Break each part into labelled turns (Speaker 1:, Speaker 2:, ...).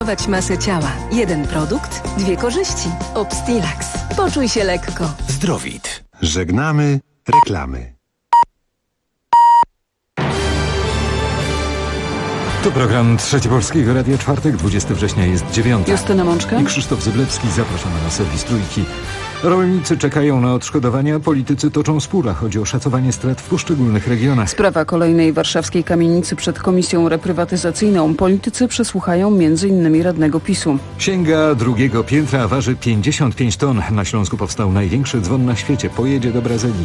Speaker 1: Masę ciała. Jeden produkt, dwie korzyści. Obstilax. Poczuj się lekko.
Speaker 2: Zdrowit.
Speaker 3: Żegnamy reklamy.
Speaker 2: To program Trzeci Polskiego Radia, czwartek, 20 września jest 9.
Speaker 4: Justyna Mączka
Speaker 2: i Krzysztof Zyblewski. Zapraszamy na serwis Trójki. Rolnicy czekają na odszkodowania, politycy toczą spór. Chodzi o szacowanie strat w poszczególnych regionach.
Speaker 4: Sprawa kolejnej warszawskiej kamienicy przed komisją reprywatyzacyjną. Politycy przesłuchają m.in. radnego PiS-u.
Speaker 2: Sięga drugiego piętra, a waży 55 ton. Na Śląsku powstał największy dzwon na świecie. Pojedzie do Brazylii.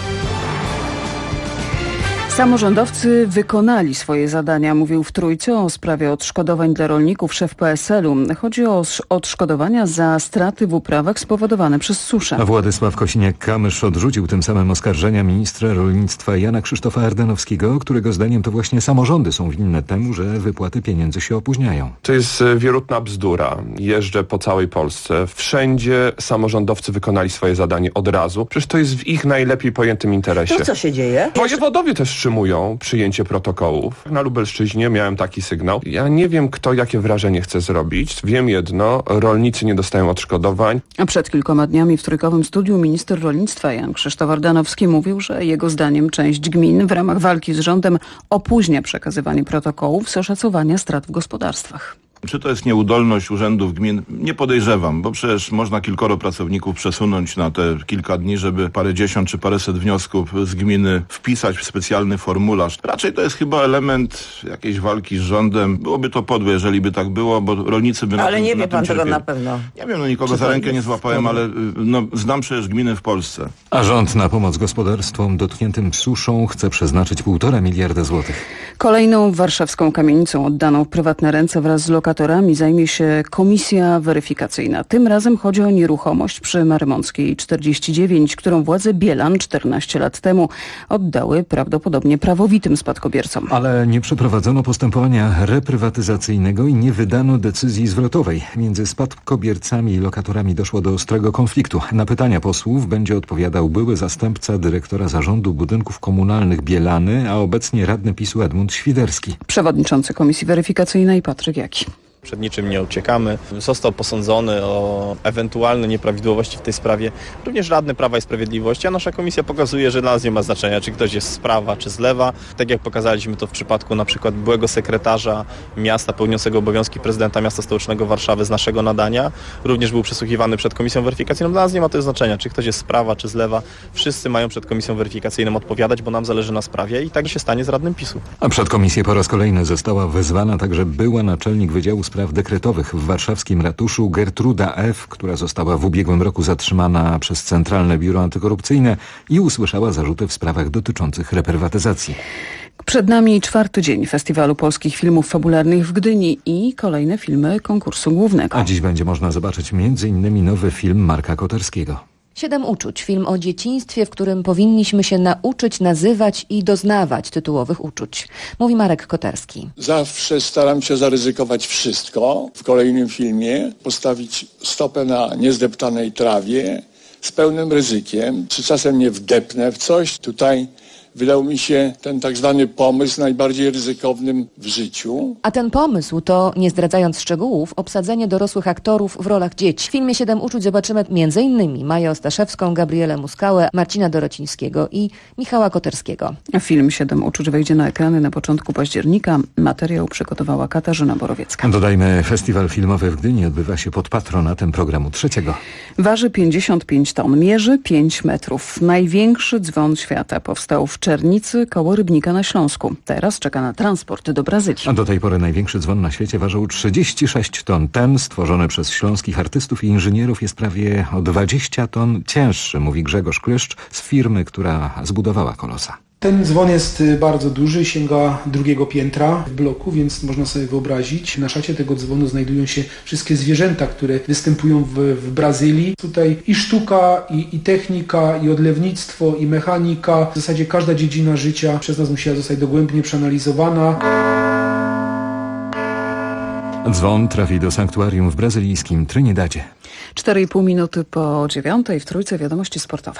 Speaker 4: Samorządowcy wykonali swoje zadania, mówił w Trójce o sprawie odszkodowań dla rolników szef PSL-u. Chodzi o odszkodowania za straty w uprawach spowodowane przez suszę.
Speaker 2: A Władysław Kosiniak-Kamysz odrzucił tym samym oskarżenia ministra rolnictwa Jana Krzysztofa Ardanowskiego, którego zdaniem to właśnie samorządy są winne temu, że wypłaty pieniędzy się opóźniają.
Speaker 5: To jest wierutna bzdura. Jeżdżę po całej Polsce. Wszędzie samorządowcy wykonali swoje zadanie od razu. Przecież to jest w ich najlepiej pojętym interesie.
Speaker 6: To co się dzieje?
Speaker 5: Wojewodowie też wstrzymują przyjęcie protokołów. Na Lubelszczyźnie miałem taki sygnał. Ja nie wiem, kto jakie wrażenie chce zrobić. Wiem jedno, rolnicy nie dostają odszkodowań.
Speaker 4: A przed kilkoma dniami w Trójkowym Studiu minister rolnictwa Jan Krzysztof Ardanowski mówił, że jego zdaniem część gmin w ramach walki z rządem opóźnia przekazywanie protokołów z oszacowania strat w gospodarstwach.
Speaker 7: Czy to jest nieudolność urzędów gmin? Nie podejrzewam, bo przecież można kilkoro pracowników przesunąć na te kilka dni, żeby parędziesiąt czy paręset wniosków z gminy wpisać w specjalny formularz. Raczej to jest chyba element jakiejś walki z rządem. Byłoby to podłe, jeżeli by tak było, bo rolnicy by na tym
Speaker 6: Ale nie wie pan
Speaker 7: cierpieli.
Speaker 6: tego na pewno.
Speaker 7: Nie wiem, nikogo za rękę nie złapałem, ale znam przecież gminy w Polsce.
Speaker 2: A rząd na pomoc gospodarstwom dotkniętym suszą chce przeznaczyć 1,5 miliarda złotych.
Speaker 4: Kolejną warszawską kamienicą oddaną w prywatne ręce wraz z lokatorami zajmie się komisja weryfikacyjna. Tym razem chodzi o nieruchomość przy Marymąckiej 49, którą władze Bielan 14 lat temu oddały prawdopodobnie prawowitym spadkobiercom.
Speaker 2: Ale nie przeprowadzono postępowania reprywatyzacyjnego i nie wydano decyzji zwrotowej. Między spadkobiercami i lokatorami doszło do ostrego konfliktu. Na pytania posłów będzie odpowiadał były zastępca dyrektora Zarządu Budynków Komunalnych Bielany, a obecnie radny PiS-u Edmund Świderski.
Speaker 4: Przewodniczący Komisji Weryfikacyjnej Patryk Jaki.
Speaker 8: Przed niczym nie uciekamy. Został posądzony o ewentualne nieprawidłowości w tej sprawie również radny Prawa i Sprawiedliwości, a nasza komisja pokazuje, że dla nas nie ma znaczenia, czy ktoś jest z prawa, czy z lewa. Tak jak pokazaliśmy to w przypadku na przykład byłego sekretarza miasta pełniącego obowiązki prezydenta miasta stołecznego Warszawy z naszego nadania. Również był przesłuchiwany przed komisją weryfikacyjną. Dla nas nie ma to znaczenia, czy ktoś jest z prawa, czy z lewa. Wszyscy mają przed komisją weryfikacyjną odpowiadać, bo nam zależy na sprawie i tak się stanie z radnym PiS-u.
Speaker 2: A przed komisję po raz kolejny została wezwana także była naczelnik Wydziału Spraw Dekretowych w warszawskim ratuszu Gertruda F., która została w ubiegłym roku zatrzymana przez Centralne Biuro Antykorupcyjne i usłyszała zarzuty w sprawach dotyczących reprywatyzacji.
Speaker 4: Przed nami 4. dzień Festiwalu Polskich Filmów Fabularnych w Gdyni i kolejne filmy konkursu głównego.
Speaker 2: A dziś będzie można zobaczyć m.in. nowy film Marka Koterskiego.
Speaker 9: 7 uczuć. Film o dzieciństwie, w którym powinniśmy się nauczyć nazywać i doznawać tytułowych uczuć. Mówi Marek Koterski.
Speaker 10: Zawsze staram się zaryzykować wszystko w kolejnym filmie, postawić stopę na niezdeptanej trawie z pełnym ryzykiem. Czy czasem nie wdepnę w coś? Tutaj wydał mi się ten tak zwany pomysł najbardziej ryzykownym w życiu.
Speaker 9: A ten pomysł to, nie zdradzając szczegółów, obsadzenie dorosłych aktorów w rolach dzieci. W filmie 7 uczuć zobaczymy m.in. Maję Ostaszewską, Gabrielę Muskałę, Marcina Dorocińskiego i Michała Koterskiego.
Speaker 4: Film 7 uczuć wejdzie na ekrany na początku października. Materiał przygotowała Katarzyna Borowiecka.
Speaker 2: Dodajmy, festiwal filmowy w Gdyni odbywa się pod patronatem programu Trzeciego.
Speaker 4: Waży 55 ton, mierzy 5 metrów. Największy dzwon świata powstał w Czernicy koło Rybnika na Śląsku. Teraz czeka na transport do Brazylii.
Speaker 2: A do tej pory największy dzwon na świecie ważył 36 ton. Ten, stworzony przez śląskich artystów i inżynierów, jest prawie o 20 ton cięższy, mówi Grzegorz Klyszcz z firmy, która zbudowała kolosa.
Speaker 11: Ten dzwon jest bardzo duży, sięga drugiego piętra w bloku, więc można sobie wyobrazić. Na szacie tego dzwonu znajdują się wszystkie zwierzęta, które występują w Brazylii. Tutaj i sztuka, i technika, i odlewnictwo, i mechanika. W zasadzie każda dziedzina życia przez nas musiała zostać dogłębnie przeanalizowana.
Speaker 2: Dzwon trafi do sanktuarium w brazylijskim Trinidadzie.
Speaker 4: 4,5 minuty po 9 w Trójce wiadomości sportowe.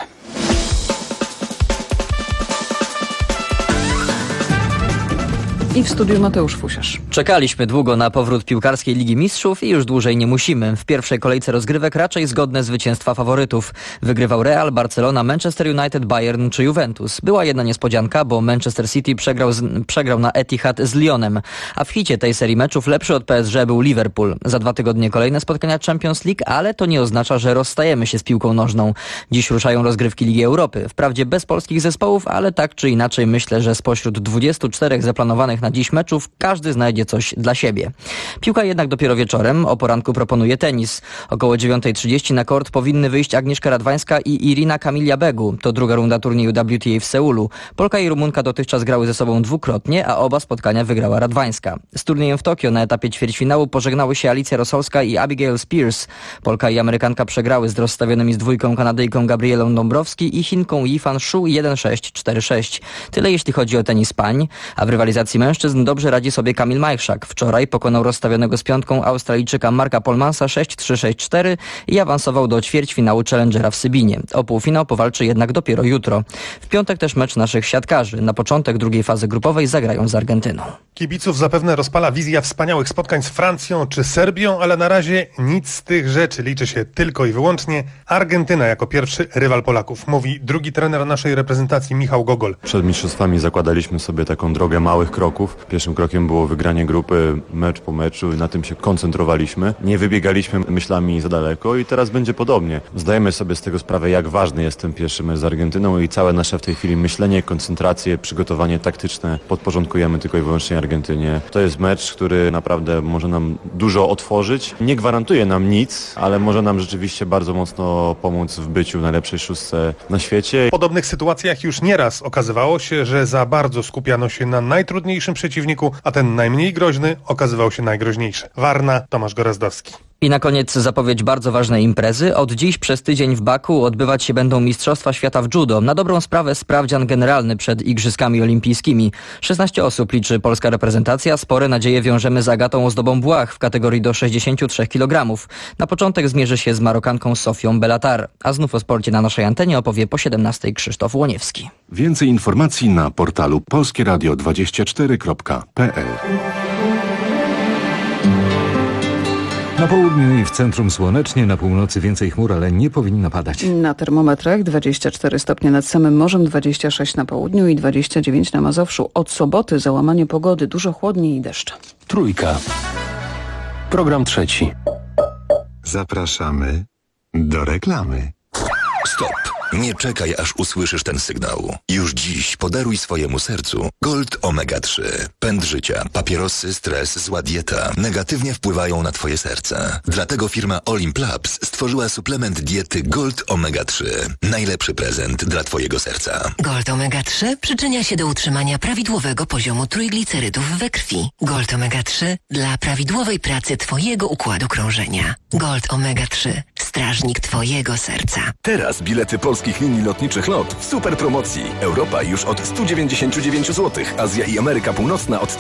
Speaker 4: I w studiu Mateusz Fusiarz.
Speaker 6: Czekaliśmy długo na powrót piłkarskiej Ligi Mistrzów i już dłużej nie musimy. W pierwszej kolejce rozgrywek raczej zgodne zwycięstwa faworytów. Wygrywał Real, Barcelona, Manchester United, Bayern czy Juventus. Była jedna niespodzianka, bo Manchester City przegrał na Etihad z Lyonem. A w hicie tej serii meczów lepszy od PSG był Liverpool. Za 2 tygodnie kolejne spotkania Champions League, ale to nie oznacza, że rozstajemy się z piłką nożną. Dziś ruszają rozgrywki Ligi Europy. Wprawdzie bez polskich zespołów, ale tak czy inaczej myślę, że spośród 24 zaplanowanych na dziś meczów każdy znajdzie coś dla siebie. Piłka jednak dopiero wieczorem. O poranku proponuję tenis. Około 9:30 na kort powinny wyjść Agnieszka Radwańska i Irina Kamilja Begu. To druga runda turnieju WTA w Seulu. Polka i Rumunka dotychczas grały ze sobą dwukrotnie, a oba spotkania wygrała Radwańska. Z turniejem w Tokio na etapie ćwierćfinału pożegnały się Alicja Rosolska i Abigail Spears. Polka i Amerykanka przegrały z rozstawionymi z dwójką Kanadyjką Gabrielą Dąbrowski i Chinką Yifan Shu 1-6, 4-6. Tyle jeśli chodzi o tenis pań, a w rywalizacji mężczyzn dobrze radzi sobie Kamil Majchrzak. Wczoraj pokonał rozstawionego z piątką Australijczyka Marka Polmansa 6-3, 6-4 i awansował do ćwierćfinału Challengera w Sybinie. O półfinał powalczy jednak dopiero jutro. W piątek też mecz naszych siatkarzy. Na początek drugiej fazy grupowej zagrają z Argentyną.
Speaker 12: Kibiców zapewne rozpala wizja wspaniałych spotkań z Francją czy Serbią, ale na razie nic z tych rzeczy. Liczy się tylko i wyłącznie Argentyna jako pierwszy rywal Polaków. Mówi drugi trener naszej reprezentacji Michał Gogol.
Speaker 13: Przed mistrzostwami zakładaliśmy sobie taką drogę małych kroków. Pierwszym krokiem było wygranie grupy mecz po meczu i na tym się koncentrowaliśmy. Nie wybiegaliśmy myślami za daleko i teraz będzie podobnie. Zdajemy sobie z tego sprawę, jak ważny jest ten pierwszy mecz z Argentyną i całe nasze w tej chwili myślenie, koncentrację, przygotowanie taktyczne podporządkujemy tylko i wyłącznie Argentynie. To jest mecz, który naprawdę może nam dużo otworzyć. Nie gwarantuje nam nic, ale może nam rzeczywiście bardzo mocno pomóc w byciu w najlepszej szóstce na świecie.
Speaker 12: W podobnych sytuacjach już nieraz okazywało się, że za bardzo skupiano się na najtrudniejszym przeciwniku, a ten najmniej groźny okazywał się najgroźniejszy. Warna, Tomasz Gorazdowski.
Speaker 6: I na koniec zapowiedź bardzo ważnej imprezy. Od dziś przez tydzień w Baku odbywać się będą Mistrzostwa Świata w judo. Na dobrą sprawę sprawdzian generalny przed Igrzyskami Olimpijskimi. 16 osób liczy polska reprezentacja. Spore nadzieje wiążemy z Agatą Ozdobą-Błach w kategorii do 63 kg. Na początek zmierzy się z Marokanką Sofią Belatar. A znów o sporcie na naszej antenie opowie po 17 Krzysztof Łoniewski.
Speaker 14: Więcej informacji na portalu polskieradio24.pl.
Speaker 2: Na południu i w centrum słonecznie, na północy więcej chmur, ale nie powinno padać.
Speaker 4: Na termometrach 24 stopnie nad samym morzem, 26 na południu i 29 na Mazowszu. Od soboty załamanie pogody, dużo chłodniej i deszcz.
Speaker 14: Trójka. Program trzeci.
Speaker 3: Zapraszamy do reklamy.
Speaker 15: Stop! Nie czekaj, aż usłyszysz ten sygnał. Już dziś podaruj swojemu sercu Gold Omega 3. Pęd życia, papierosy, stres, zła dieta negatywnie wpływają na twoje serce. Dlatego firma Olimp Labs stworzyła suplement diety Gold Omega 3. Najlepszy prezent dla twojego serca.
Speaker 16: Gold Omega 3 przyczynia się do utrzymania prawidłowego poziomu trójglicerydów we krwi. Gold Omega 3 dla prawidłowej pracy twojego układu krążenia. Gold Omega 3. Strażnik twojego serca.
Speaker 17: Teraz bilety polskich linii lotniczych LOT w super promocji. Europa już od 199 zł, Azja i Ameryka Północna od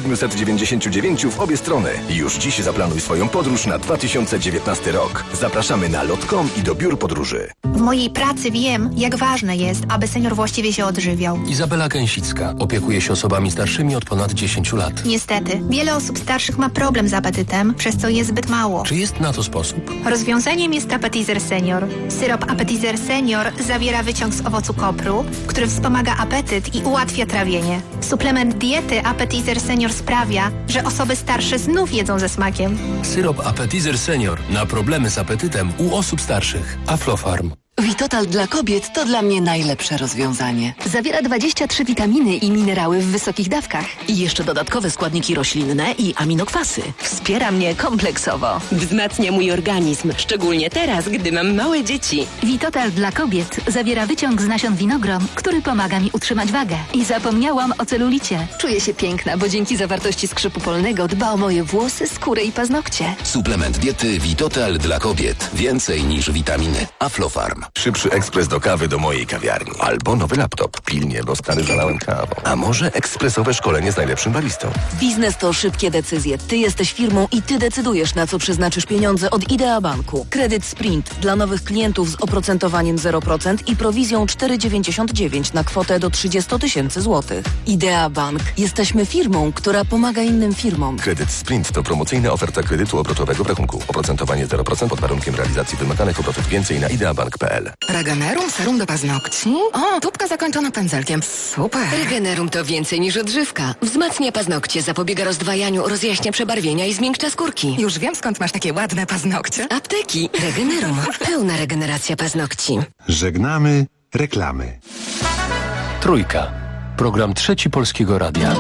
Speaker 17: 1799 w obie strony. Już dziś zaplanuj swoją podróż na 2019 rok. Zapraszamy na lot.com i do biur podróży.
Speaker 18: W mojej pracy wiem, jak ważne jest, aby senior właściwie się odżywiał.
Speaker 14: Izabela Gęsicka opiekuje się osobami starszymi od ponad 10 lat.
Speaker 18: Niestety, wiele osób starszych ma problem z apetytem, przez co jest zbyt mało.
Speaker 14: Czy jest na to sposób?
Speaker 18: Rozwiązaniem jest Appetizer Senior. Syrop Appetizer Senior zawiera wyciąg z owocu kopru, który wspomaga apetyt i ułatwia trawienie. Suplement diety Appetizer Senior sprawia, że osoby starsze znów jedzą ze smakiem.
Speaker 14: Syrop Appetizer Senior na problemy z apetytem u osób starszych. Aflofarm.
Speaker 1: Vitotal dla kobiet to dla mnie najlepsze rozwiązanie. Zawiera 23 witaminy i minerały w wysokich dawkach. I jeszcze dodatkowe składniki roślinne i aminokwasy. Wspiera mnie kompleksowo.
Speaker 19: Wzmacnia mój organizm, szczególnie teraz, gdy mam małe dzieci.
Speaker 20: Vitotal dla kobiet zawiera wyciąg z nasion winogron, który pomaga mi utrzymać wagę. I zapomniałam o celulicie.
Speaker 1: Czuję się piękna, bo dzięki zawartości skrzypu polnego dba o moje włosy, skórę i paznokcie.
Speaker 15: Suplement diety Vitotal dla kobiet. Więcej niż witaminy. Aflofarm.
Speaker 17: Szybszy ekspres do kawy do mojej kawiarni. Albo nowy laptop. Pilnie, bo stary zalałem kawą. A może ekspresowe szkolenie z najlepszym baristą.
Speaker 1: Biznes to szybkie decyzje. Ty jesteś firmą i ty decydujesz, na co przeznaczysz pieniądze od Idea Banku. Kredyt Sprint dla nowych klientów z oprocentowaniem 0% i prowizją 4,99 na kwotę do 30 000 złotych. Idea Bank. Jesteśmy firmą, która pomaga innym firmom.
Speaker 17: Kredyt Sprint to promocyjna oferta kredytu obrotowego w rachunku. Oprocentowanie 0% pod warunkiem realizacji wymaganych obrotów. Więcej na ideabank.pl.
Speaker 21: Regenerum serum do paznokci? O, tubka zakończona pędzelkiem. Super.
Speaker 19: Regenerum to więcej niż odżywka. Wzmacnia paznokcie, zapobiega rozdwajaniu, rozjaśnia przebarwienia i zmiękcza skórki.
Speaker 21: Już wiem, skąd masz takie ładne paznokcie.
Speaker 19: Apteki. Regenerum. Pełna regeneracja paznokci.
Speaker 3: Żegnamy reklamy.
Speaker 14: Trójka. Program Trzeci Polskiego Radia.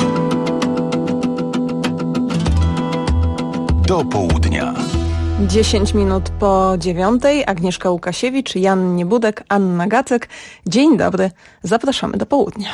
Speaker 17: Do południa.
Speaker 22: 10 minut po 9:00. Agnieszka Łukasiewicz, Jan Niebudek, Anna Gacek. Dzień dobry. Zapraszamy do południa.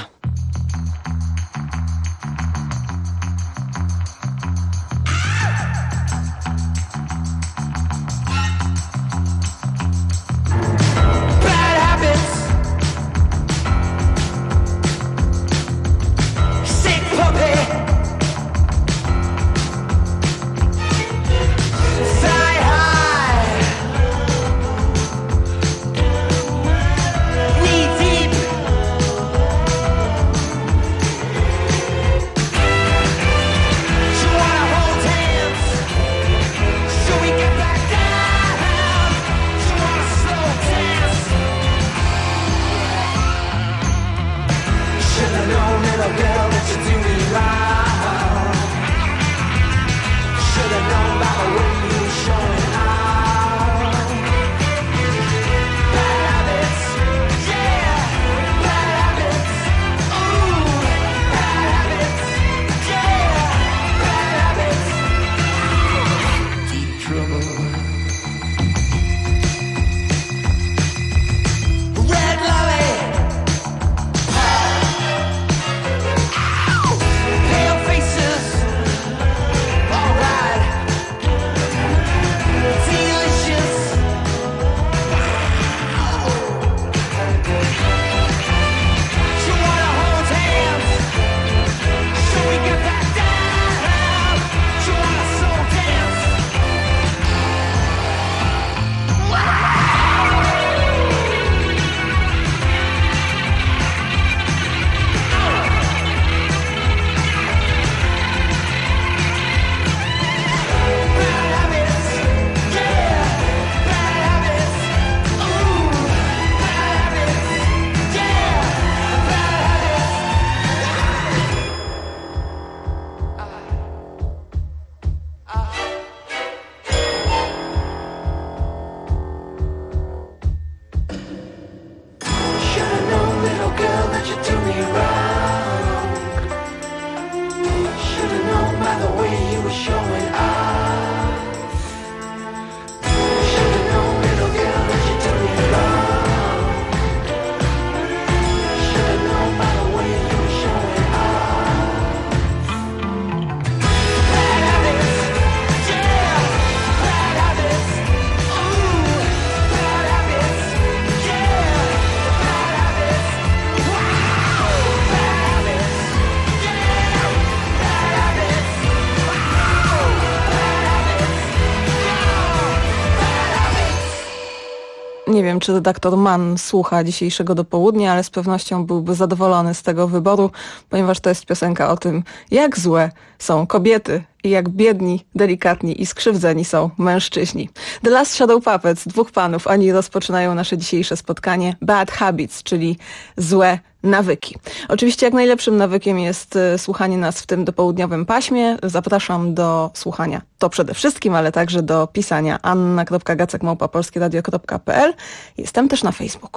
Speaker 22: Nie wiem, czy redaktor Mann słucha dzisiejszego do południa, ale z pewnością byłby zadowolony z tego wyboru, ponieważ to jest piosenka o tym, jak złe są kobiety i jak biedni, delikatni i skrzywdzeni są mężczyźni. The Last Shadow Puppets, dwóch panów, oni rozpoczynają nasze dzisiejsze spotkanie Bad Habits, czyli złe nawyki. Oczywiście jak najlepszym nawykiem jest słuchanie nas w tym dopołudniowym paśmie. Zapraszam do słuchania to przede wszystkim, ale także do pisania anna.gacek@polskieradio.pl. Jestem też na Facebooku.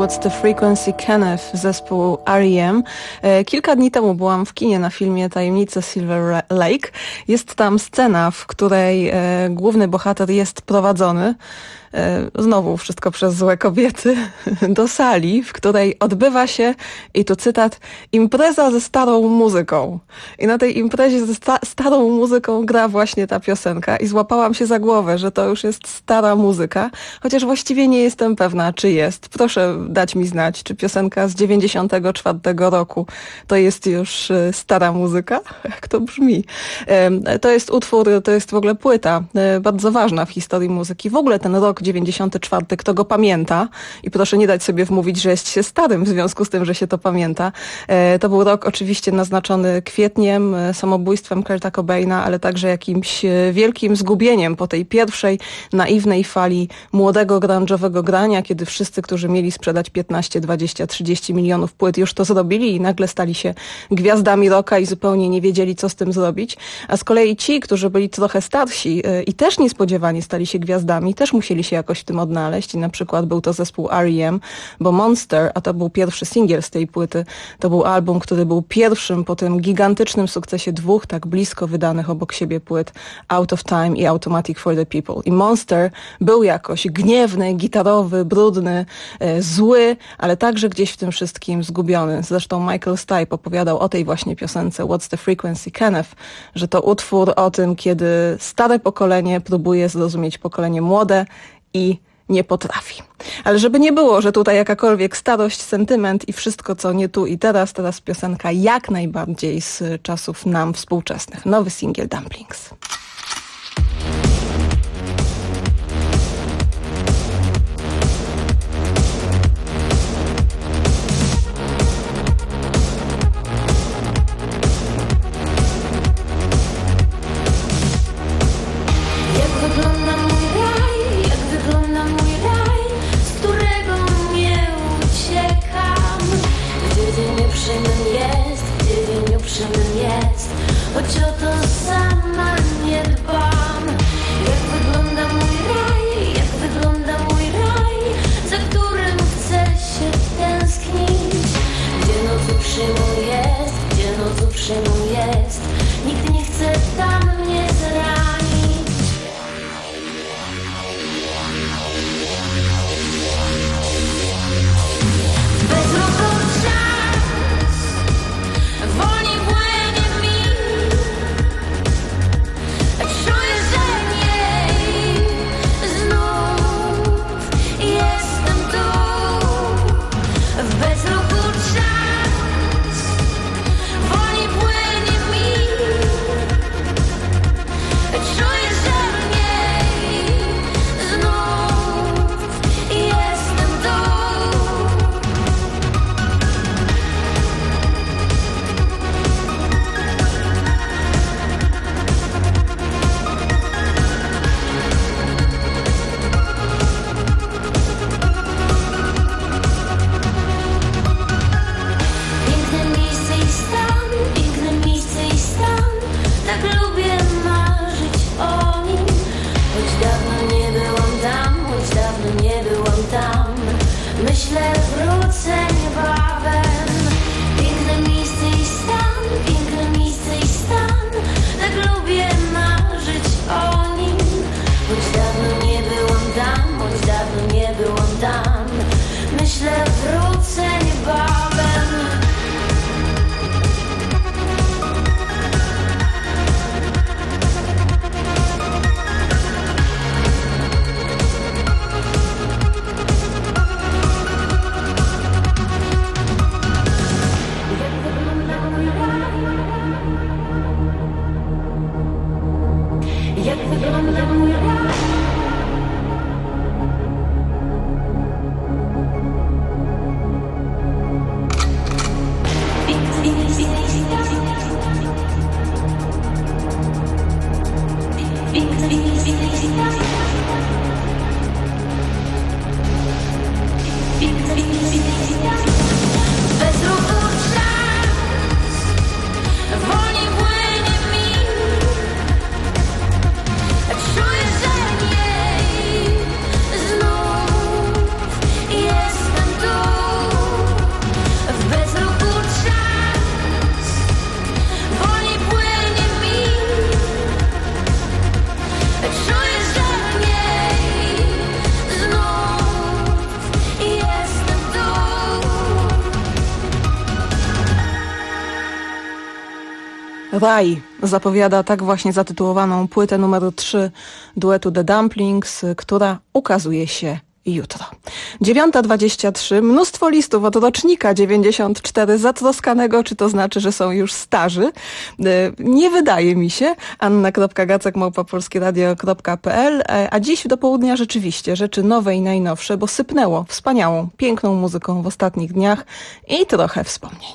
Speaker 22: What's the Frequency Kenneth, zespół R.E.M. Kilka dni temu byłam w kinie na filmie Tajemnice Silver Lake. Jest tam scena, w której główny bohater jest prowadzony, znowu wszystko przez złe kobiety, do sali, w której odbywa się, i tu cytat, impreza ze starą muzyką. I na tej imprezie ze starą muzyką gra właśnie ta piosenka i złapałam się za głowę, że to już jest stara muzyka, chociaż właściwie nie jestem pewna, czy jest. Proszę dać mi znać, czy piosenka z 94 roku to jest już stara muzyka? Jak to brzmi? To jest utwór, to jest w ogóle płyta bardzo ważna w historii muzyki. W ogóle ten rok 94, kto go pamięta, i proszę nie dać sobie wmówić, że jest się starym w związku z tym, że się to pamięta. To był rok oczywiście naznaczony kwietniem, samobójstwem Kurta Cobaina, ale także jakimś wielkim zgubieniem po tej pierwszej naiwnej fali młodego grunge'owego grania, kiedy wszyscy, którzy mieli sprzedać 15, 20, 30 milionów płyt, już to zrobili i nagle stali się gwiazdami rocka i zupełnie nie wiedzieli, co z tym zrobić. A z kolei ci, którzy byli trochę starsi i też niespodziewanie stali się gwiazdami, też musieli się jakoś w tym odnaleźć i na przykład był to zespół R.E.M., bo Monster, a to był pierwszy singiel z tej płyty, to był album, który był pierwszym po tym gigantycznym sukcesie dwóch tak blisko wydanych obok siebie płyt Out of Time i Automatic for the People. I Monster był jakoś gniewny, gitarowy, brudny, zły, ale także gdzieś w tym wszystkim zgubiony. Zresztą Michael Stipe opowiadał o tej właśnie piosence What's the Frequency Kenneth, że to utwór o tym, kiedy stare pokolenie próbuje zrozumieć pokolenie młode i nie potrafi. Ale żeby nie było, że tutaj jakakolwiek starość, sentyment i wszystko, co nie tu i teraz piosenka jak najbardziej z czasów nam współczesnych. Nowy singiel Dumplings.
Speaker 5: Choć o to sama nie dbam. Jak wygląda mój raj, jak wygląda mój raj, za którym chcę się tęsknić. Gdzie noc uprzejmą jest, gdzie noc uprzejmą jest, nikt nie chce tam mnie zranić. Bezroboczas wolniej płynie mi.
Speaker 22: Raj zapowiada tak właśnie zatytułowaną płytę numer 3 duetu The Dumplings, która ukazuje się jutro. 9:23, mnóstwo listów od rocznika 94 zatroskanego, czy to znaczy, że są już starzy? Nie wydaje mi się. anna.gacek@polskieradio.pl. A dziś do południa rzeczywiście rzeczy nowe i najnowsze, bo sypnęło wspaniałą, piękną muzyką w ostatnich dniach i trochę wspomnień.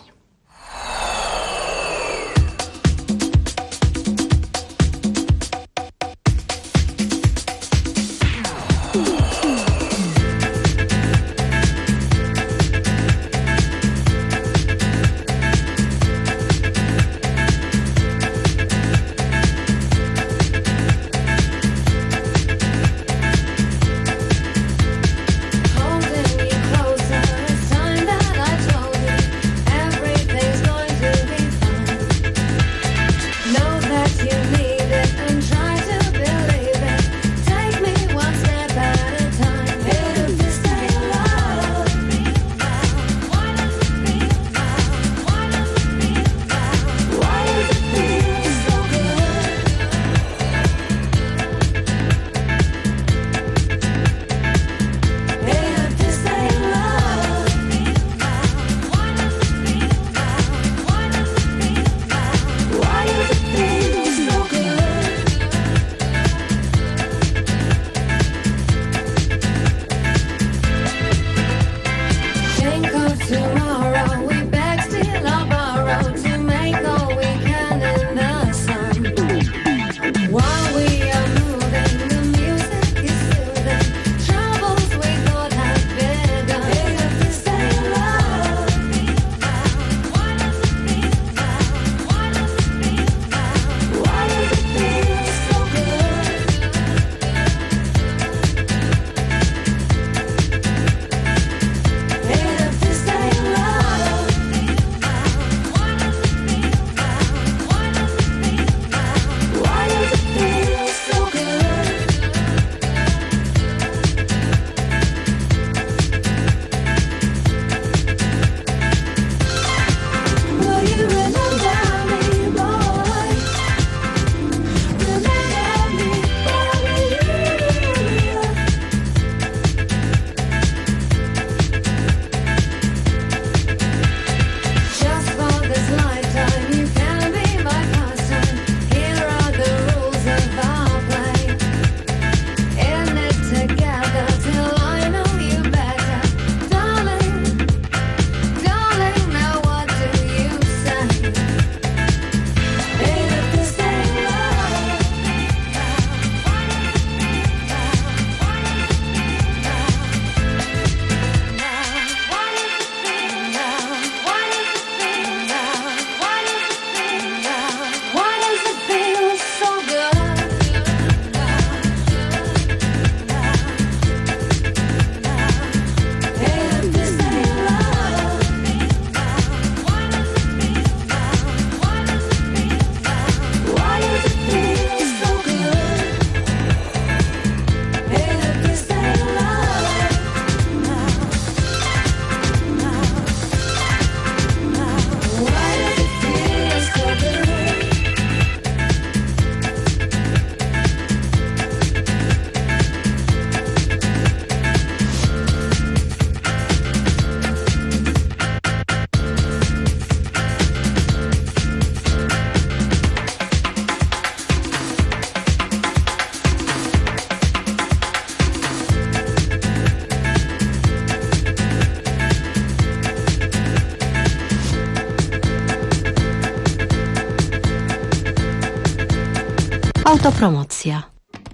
Speaker 7: Autopromocja.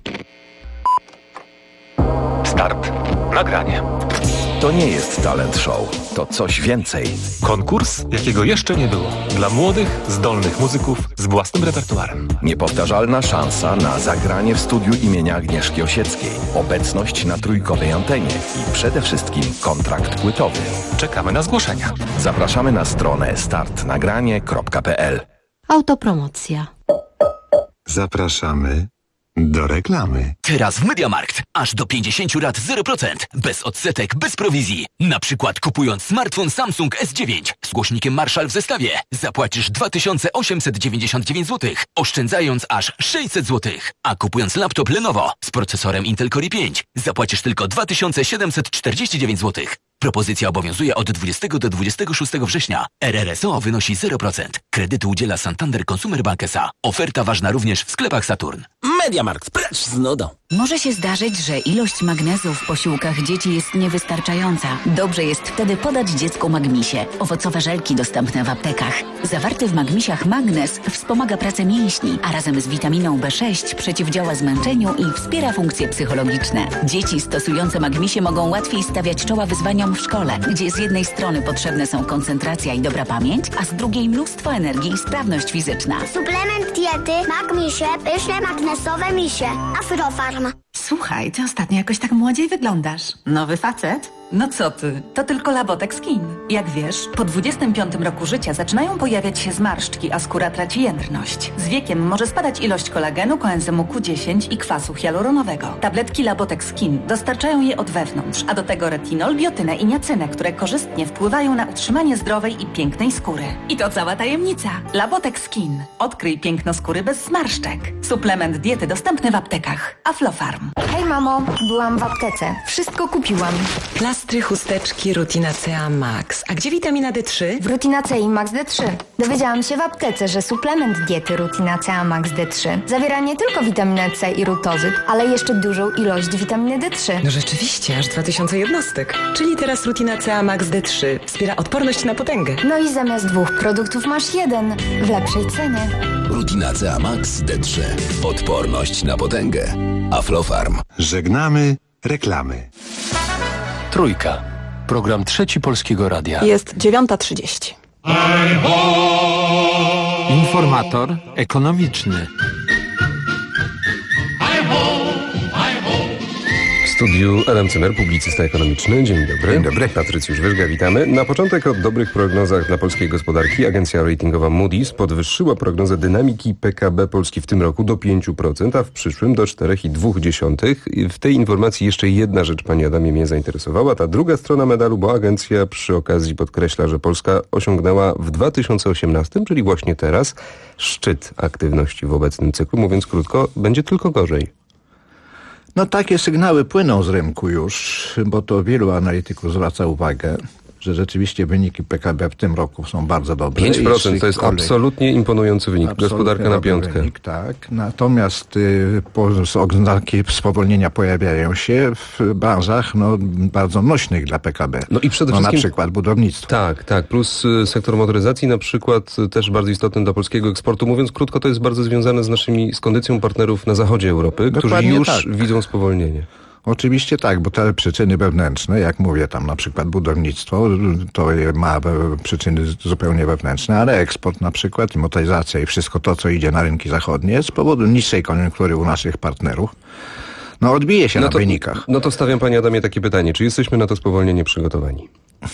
Speaker 8: Start. Nagranie.
Speaker 17: To nie jest talent show, to coś więcej.
Speaker 8: Konkurs, jakiego jeszcze nie było. Dla młodych, zdolnych muzyków z własnym repertuarem.
Speaker 17: Niepowtarzalna szansa na zagranie w studiu imienia Agnieszki Osieckiej. Obecność na trójkowej antenie i przede wszystkim kontrakt płytowy.
Speaker 8: Czekamy na zgłoszenia.
Speaker 17: Zapraszamy na stronę startnagranie.pl.
Speaker 7: Autopromocja.
Speaker 3: Zapraszamy do reklamy.
Speaker 23: Teraz w MediaMarkt. Aż do 50 lat 0%. Bez odsetek, bez prowizji. Na przykład kupując smartfon Samsung S9 z głośnikiem Marshall w zestawie zapłacisz 2899 zł, oszczędzając aż 600 zł. A kupując laptop Lenovo z procesorem Intel Core i5 zapłacisz tylko 2749 zł. Propozycja obowiązuje od 20 do 26 września. RRSO wynosi 0%. Kredytu udziela Santander Consumer Bank S.A. Oferta ważna również w sklepach Saturn.
Speaker 9: MediaMarkt, precz z nudą.
Speaker 10: Może się zdarzyć, że ilość magnezu w posiłkach dzieci jest niewystarczająca. Dobrze jest wtedy podać dziecku Magmisie. Owocowe żelki dostępne w aptekach. Zawarty w Magmisiach magnez wspomaga pracę mięśni, a razem z witaminą B6 przeciwdziała zmęczeniu i wspiera funkcje psychologiczne. Dzieci stosujące Magmisie mogą łatwiej stawiać czoła wyzwaniom w szkole, gdzie z jednej strony potrzebne są koncentracja i dobra pamięć, a z drugiej mnóstwo energii i sprawność fizyczna.
Speaker 11: Suplement diety Magmisie, pyszne magnesowe misie. Aflofarm.
Speaker 24: Słuchaj, ty ostatnio jakoś tak młodziej wyglądasz. Nowy facet? No co ty, to tylko Labotex Skin. Jak wiesz, po 25 roku życia zaczynają pojawiać się zmarszczki, a skóra traci jędrność. Z wiekiem może spadać ilość kolagenu, koenzymu Q10 i kwasu hialuronowego. Tabletki Labotex Skin dostarczają je od wewnątrz, a do tego retinol, biotynę i niacynę, które korzystnie wpływają na utrzymanie zdrowej i pięknej skóry. I to cała tajemnica. Labotex Skin. Odkryj piękno skóry bez zmarszczek. Suplement diety dostępny w aptekach. Aflofarm.
Speaker 25: Hej mamo, byłam w aptece. Wszystko kupiłam.
Speaker 26: Plastry, chusteczki, Rutina CA Max. A gdzie witamina D3?
Speaker 25: W Rutina C i Max D3. Dowiedziałam się w aptece, że suplement diety Rutina CA Max D3 zawiera nie tylko witaminę C i rutozyt, ale jeszcze dużą ilość witaminy D3.
Speaker 26: No rzeczywiście, aż 2000 jednostek. Czyli teraz Rutina CA Max D3 wspiera odporność na potęgę.
Speaker 25: No i zamiast 2 produktów masz 1 w lepszej cenie.
Speaker 14: Rutina CA Max D3. Odporność na potęgę. Aflofarm.
Speaker 3: Żegnamy reklamy.
Speaker 14: Trójka. Program Trzeci Polskiego Radia.
Speaker 22: Jest 9:30.
Speaker 27: Informator ekonomiczny.
Speaker 28: W studiu Adam Cymer, publicysta ekonomiczny. Dzień dobry.
Speaker 3: Dzień dobry.
Speaker 28: Patrycjusz Wyżga, witamy. Na początek o dobrych prognozach dla polskiej gospodarki. Agencja ratingowa Moody's podwyższyła prognozę dynamiki PKB Polski w tym roku do 5%, a w przyszłym do 4,2%. W tej informacji jeszcze jedna rzecz, panie Adamie, mnie zainteresowała. Ta druga strona medalu, bo agencja przy okazji podkreśla, że Polska osiągnęła w 2018, czyli właśnie teraz, szczyt aktywności w obecnym cyklu. Mówiąc krótko, będzie tylko gorzej.
Speaker 29: No takie sygnały płyną z rynku już, bo to wielu analityków zwraca uwagę, że rzeczywiście wyniki PKB w tym roku są bardzo dobre.
Speaker 28: 5% to jest absolutnie imponujący wynik. Gospodarka na piątkę. Wynik,
Speaker 29: tak. Natomiast oznaki spowolnienia pojawiają się w branżach bardzo nośnych dla PKB.
Speaker 28: No i przede wszystkim
Speaker 29: na przykład budownictwo.
Speaker 28: Tak. Plus sektor motoryzacji na przykład też bardzo istotny dla polskiego eksportu. Mówiąc krótko, to jest bardzo związane z kondycją partnerów na zachodzie Europy, którzy już widzą spowolnienie.
Speaker 29: Oczywiście tak, bo te przyczyny wewnętrzne, jak mówię tam na przykład budownictwo, to ma przyczyny zupełnie wewnętrzne, ale eksport na przykład i motoryzacja i wszystko to, co idzie na rynki zachodnie z powodu niższej koniunktury u naszych partnerów, odbije się na wynikach.
Speaker 28: No to stawiam, panie Adamie, takie pytanie. Czy jesteśmy na to spowolnienie przygotowani?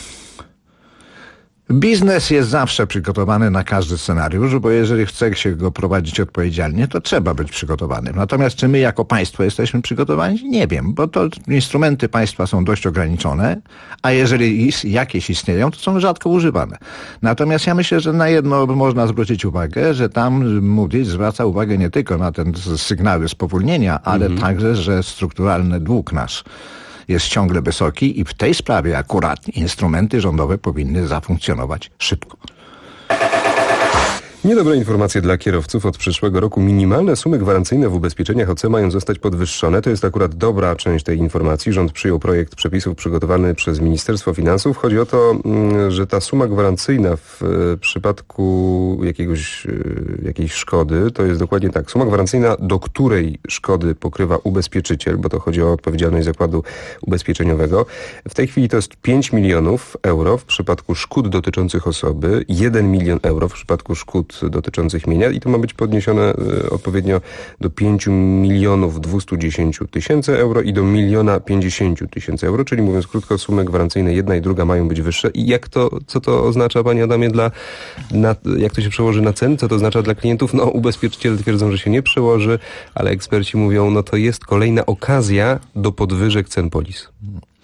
Speaker 29: Biznes jest zawsze przygotowany na każdy scenariusz, bo jeżeli chce się go prowadzić odpowiedzialnie, to trzeba być przygotowanym. Natomiast czy my jako państwo jesteśmy przygotowani? Nie wiem, bo to instrumenty państwa są dość ograniczone, a jeżeli jakieś istnieją, to są rzadko używane. Natomiast ja myślę, że na jedno można zwrócić uwagę, że tam Moody's zwraca uwagę nie tylko na te sygnały spowolnienia, ale także, że strukturalny dług nasz jest ciągle wysoki i w tej sprawie akurat instrumenty rządowe powinny zafunkcjonować szybko.
Speaker 28: Niedobre informacje dla kierowców. Od przyszłego roku minimalne sumy gwarancyjne w ubezpieczeniach OC mają zostać podwyższone. To jest akurat dobra część tej informacji. Rząd przyjął projekt przepisów przygotowany przez Ministerstwo Finansów. Chodzi o to, że ta suma gwarancyjna w przypadku jakiejś szkody, to jest dokładnie tak. Suma gwarancyjna, do której szkody pokrywa ubezpieczyciel, bo to chodzi o odpowiedzialność zakładu ubezpieczeniowego. W tej chwili to jest 5 milionów euro w przypadku szkód dotyczących osoby, 1 milion euro w przypadku szkód dotyczących mienia i to ma być podniesione odpowiednio do 5 milionów 210 tysięcy euro i do 1 050 000 euro, czyli mówiąc krótko, sumy gwarancyjne jedna i druga mają być wyższe. I co to oznacza, panie Adamie, jak to się przełoży na ceny? Co to oznacza dla klientów? Ubezpieczyciele twierdzą, że się nie przełoży, ale eksperci mówią, to jest kolejna okazja do podwyżek cen polis.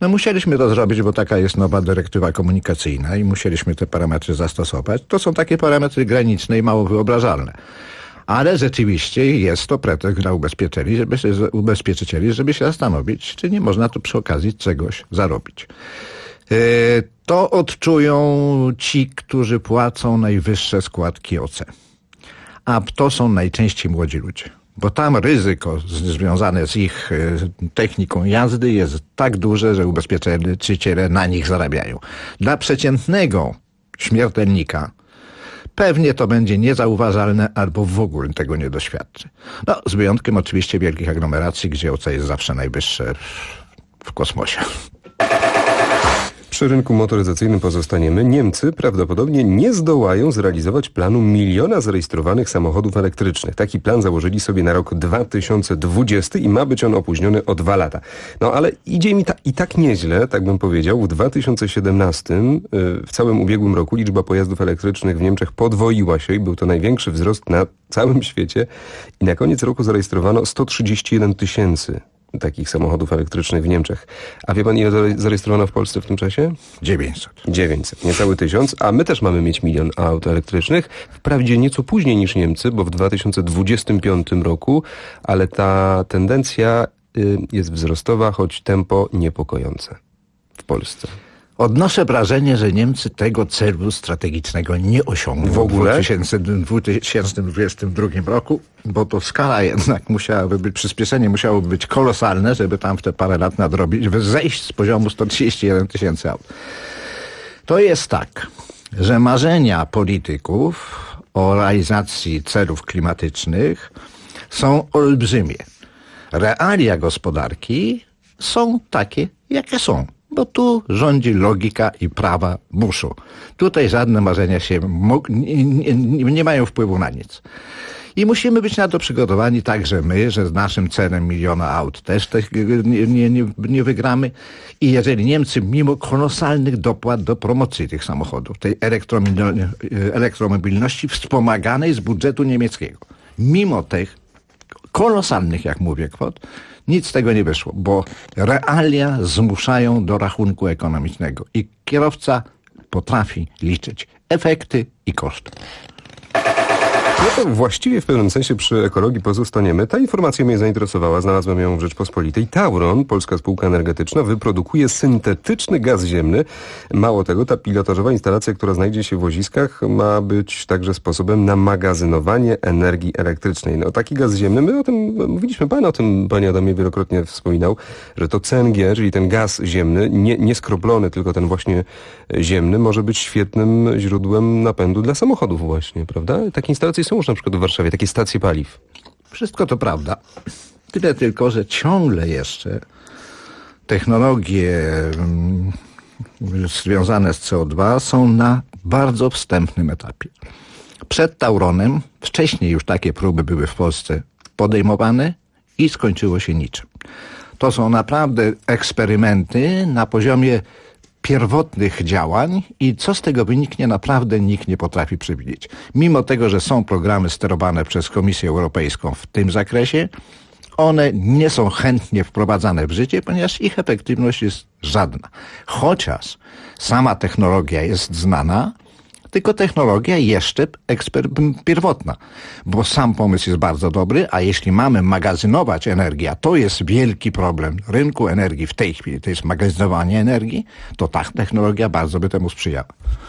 Speaker 29: My musieliśmy to zrobić, bo taka jest nowa dyrektywa komunikacyjna i musieliśmy te parametry zastosować. To są takie parametry graniczne i mało wyobrażalne. Ale rzeczywiście jest to pretekst dla ubezpieczycieli, żeby się zastanowić, czy nie można tu przy okazji czegoś zarobić. To odczują ci, którzy płacą najwyższe składki OC. A to są najczęściej młodzi ludzie. Bo tam ryzyko związane z ich techniką jazdy jest tak duże, że ubezpieczyciele na nich zarabiają. Dla przeciętnego śmiertelnika pewnie to będzie niezauważalne albo w ogóle tego nie doświadczy. No, z wyjątkiem oczywiście wielkich aglomeracji, gdzie OC jest zawsze najwyższe w kosmosie.
Speaker 28: Przy rynku motoryzacyjnym pozostaniemy. Niemcy prawdopodobnie nie zdołają zrealizować planu 1 000 000 zarejestrowanych samochodów elektrycznych. Taki plan założyli sobie na rok 2020 i ma być on opóźniony o 2 lata. No ale idzie mi i tak nieźle, tak bym powiedział. W 2017, w całym ubiegłym roku, liczba pojazdów elektrycznych w Niemczech podwoiła się i był to największy wzrost na całym świecie. I na koniec roku zarejestrowano 131 000 takich samochodów elektrycznych w Niemczech. A wie pan, ile zarejestrowano w Polsce w tym czasie? 900. Niecały 1000, a my też mamy mieć 1 000 000 aut elektrycznych. Wprawdzie nieco później niż Niemcy, bo w 2025 roku, ale ta tendencja jest wzrostowa, choć tempo niepokojące w Polsce.
Speaker 29: Odnoszę wrażenie, że Niemcy tego celu strategicznego nie osiągną
Speaker 28: w ogóle
Speaker 29: w 2022 roku, bo to skala jednak musiałaby być, przyspieszenie musiałoby być kolosalne, żeby tam w te parę lat nadrobić, zejść z poziomu 131 000 aut. To jest tak, że marzenia polityków o realizacji celów klimatycznych są olbrzymie. Realia gospodarki są takie, jakie są. Bo tu rządzi logika i prawa muszą. Tutaj żadne marzenia się nie mają wpływu na nic. I musimy być na to przygotowani także my, że z naszym celem 1 000 000 aut też nie wygramy. I jeżeli Niemcy mimo kolosalnych dopłat do promocji tych samochodów, tej elektromobilności wspomaganej z budżetu niemieckiego, mimo tych kolosalnych, jak mówię, kwot, nic z tego nie wyszło, bo realia zmuszają do rachunku ekonomicznego i kierowca potrafi liczyć efekty i koszty.
Speaker 28: No to właściwie w pewnym sensie przy ekologii pozostaniemy. Ta informacja mnie zainteresowała, znalazłem ją w Rzeczpospolitej. Tauron, polska spółka energetyczna, wyprodukuje syntetyczny gaz ziemny. Mało tego, ta pilotażowa instalacja, która znajdzie się w Łoziskach, ma być także sposobem na magazynowanie energii elektrycznej. No taki gaz ziemny, my o tym mówiliśmy, pan o tym, panie Adamie, wielokrotnie wspominał, że to CNG, czyli ten gaz ziemny, nie skroplony, tylko ten właśnie ziemny, może być świetnym źródłem napędu dla samochodów właśnie, prawda? Takie instalacje są już na przykład w Warszawie, takie stacje paliw.
Speaker 29: Wszystko to prawda. Tyle tylko, że ciągle jeszcze technologie związane z CO2 są na bardzo wstępnym etapie. Przed Tauronem wcześniej już takie próby były w Polsce podejmowane i skończyło się niczym. To są naprawdę eksperymenty na poziomie pierwotnych działań i co z tego wyniknie, naprawdę nikt nie potrafi przewidzieć. Mimo tego, że są programy sterowane przez Komisję Europejską w tym zakresie, one nie są chętnie wprowadzane w życie, ponieważ ich efektywność jest żadna. Chociaż sama technologia jest znana, tylko technologia jeszcze pierwotna, bo sam pomysł jest bardzo dobry, a jeśli mamy magazynować energię, a to jest wielki problem rynku energii w tej chwili, to jest magazynowanie energii, to ta technologia bardzo by temu sprzyjała.